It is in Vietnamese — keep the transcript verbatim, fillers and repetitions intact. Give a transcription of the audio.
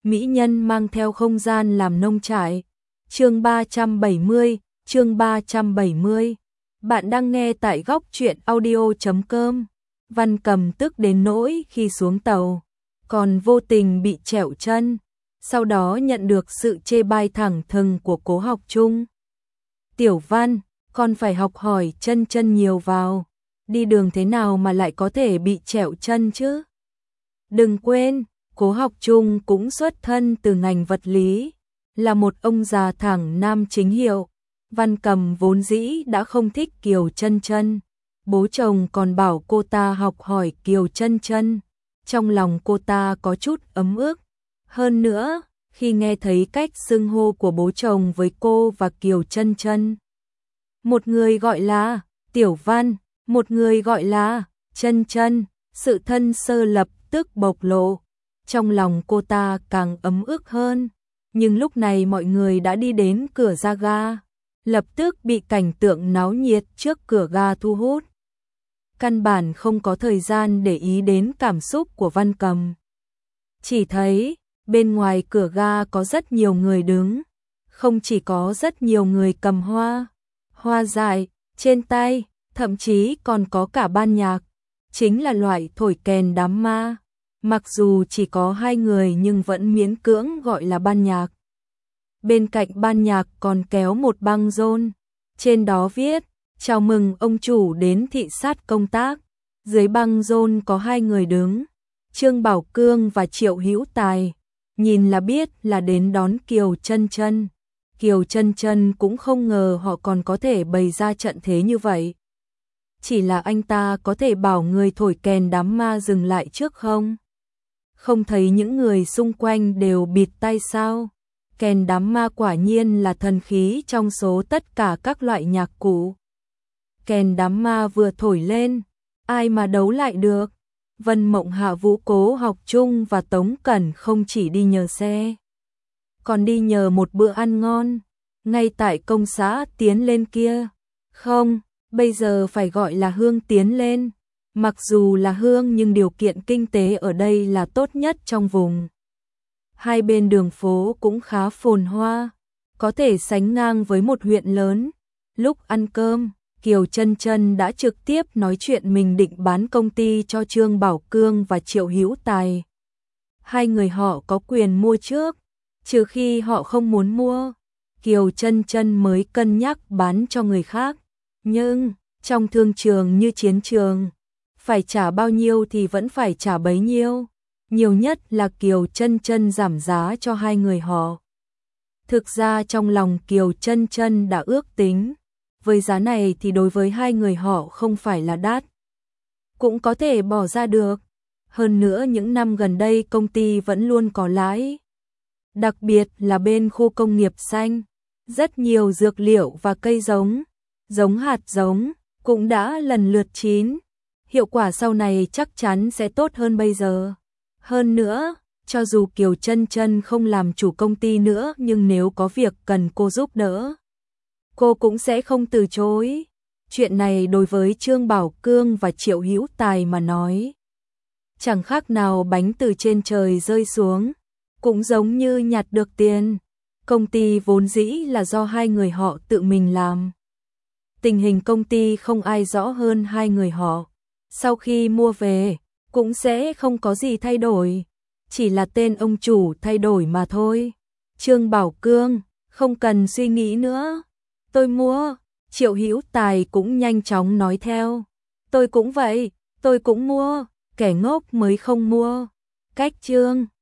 mỹ nhân mang theo không gian làm nông trại. Chương ba trăm bảy mươi, chương ba trăm bảy mươi. Bạn đang nghe tại góc truyện audio chấm com. Văn Cầm tức đến nỗi khi xuống tàu, còn vô tình bị trẹo chân, sau đó nhận được sự chê bai thẳng thừng của Cố Học Trung. Tiểu Văn, con phải học hỏi chân chân nhiều vào, đi đường thế nào mà lại có thể bị trẹo chân chứ? Đừng quên, Cố Học Trung cũng xuất thân từ ngành vật lý, là một ông già thẳng nam chính hiệu. Văn Cầm vốn dĩ đã không thích Kiều Chân Chân, bố chồng còn bảo cô ta học hỏi Kiều Chân Chân, trong lòng cô ta có chút ấm ức. Hơn nữa, khi nghe thấy cách xưng hô của bố chồng với cô và Kiều Chân Chân, một người gọi là Tiểu Văn, một người gọi là Chân Chân, sự thân sơ lập tức bộc lộ, trong lòng cô ta càng ấm ức hơn. Nhưng lúc này mọi người đã đi đến cửa ra ga, lập tức bị cảnh tượng náo nhiệt trước cửa ga thu hút. Căn bản không có thời gian để ý đến cảm xúc của Văn Cầm. Chỉ thấy, bên ngoài cửa ga có rất nhiều người đứng, không chỉ có rất nhiều người cầm hoa, hoa dại, trên tay, thậm chí còn có cả ban nhạc, chính là loại thổi kèn đám ma. Mặc dù chỉ có hai người nhưng vẫn miễn cưỡng gọi là ban nhạc. Bên cạnh ban nhạc còn kéo một băng rôn, trên đó viết, chào mừng ông chủ đến thị sát công tác. Dưới băng rôn có hai người đứng, Trương Bảo Cương và Triệu Hữu Tài, nhìn là biết là đến đón Kiều Chân Chân. Kiều Chân Chân cũng không ngờ họ còn có thể bày ra trận thế như vậy. Chỉ là anh ta có thể bảo người thổi kèn đám ma dừng lại trước không? Không thấy những người xung quanh đều bịt tai sao? Kèn đám ma quả nhiên là thần khí trong số tất cả các loại nhạc cụ. Kèn đám ma vừa thổi lên, ai mà đấu lại được? Vân Mộng Hạ, Vũ, Cố Học Trung và Tống Cẩn không chỉ đi nhờ xe, còn đi nhờ một bữa ăn ngon, ngay tại công xã Tiến Lên kia. Không, bây giờ phải gọi là Hương Tiến Lên. Mặc dù là Hương nhưng điều kiện kinh tế ở đây là tốt nhất trong vùng. Hai bên đường phố cũng khá phồn hoa, có thể sánh ngang với một huyện lớn. Lúc ăn cơm, Kiều Chân Chân đã trực tiếp nói chuyện mình định bán công ty cho Trương Bảo Cương và Triệu Hữu Tài. Hai người họ có quyền mua trước, trừ khi họ không muốn mua, Kiều Chân Chân mới cân nhắc bán cho người khác. Nhưng, trong thương trường như chiến trường, phải trả bao nhiêu thì vẫn phải trả bấy nhiêu. Nhiều nhất là Kiều Chân Chân giảm giá cho hai người họ. Thực ra trong lòng Kiều Chân Chân đã ước tính, với giá này thì đối với hai người họ không phải là đắt, cũng có thể bỏ ra được. Hơn nữa những năm gần đây công ty vẫn luôn có lãi. Đặc biệt là bên khu công nghiệp xanh, rất nhiều dược liệu và cây giống, giống hạt giống, cũng đã lần lượt chín. Hiệu quả sau này chắc chắn sẽ tốt hơn bây giờ. Hơn nữa, cho dù Kiều Chân Chân không làm chủ công ty nữa nhưng nếu có việc cần cô giúp đỡ, cô cũng sẽ không từ chối. Chuyện này đối với Trương Bảo Cương và Triệu Hữu Tài mà nói, chẳng khác nào bánh từ trên trời rơi xuống, cũng giống như nhặt được tiền. Công ty vốn dĩ là do hai người họ tự mình làm. Tình hình công ty không ai rõ hơn hai người họ. Sau khi mua về, cũng sẽ không có gì thay đổi, chỉ là tên ông chủ thay đổi mà thôi. Trương Bảo Cương, không cần suy nghĩ nữa, tôi mua. Triệu Hữu Tài cũng nhanh chóng nói theo, tôi cũng vậy, tôi cũng mua, kẻ ngốc mới không mua. Cách Trương